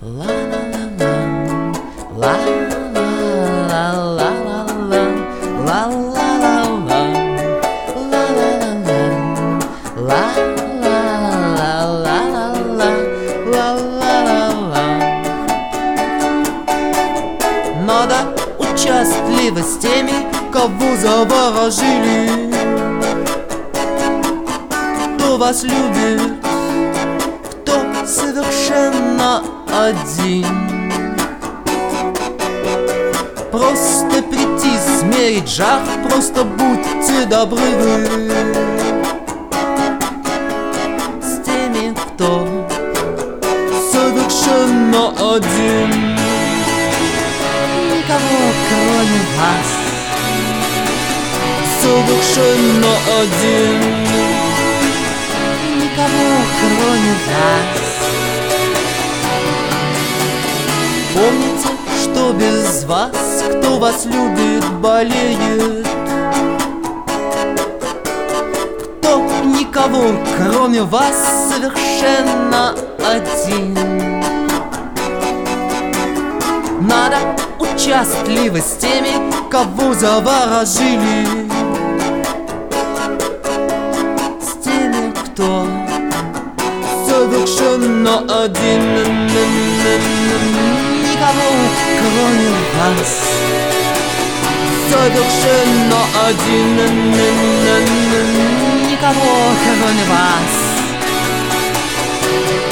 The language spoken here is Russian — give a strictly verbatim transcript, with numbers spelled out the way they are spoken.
La la la la la la la la la la la la la la la la. Надо участливо с теми, кого заворожили, кто вас любит, кто совершенно один. Просто прийти, смерить жар, просто будьте добры вы с теми, кто совершенно один. Никого, кроме вас, совершенно один. Никого, кроме вас. Помните, что без вас, кто вас любит, болеет. Кто никого, кроме вас, совершенно один. Надо участливо с теми, кого заворожили, с теми, кто совершенно один. Никого, кроме вас, совершенно один. Никого, кроме вас.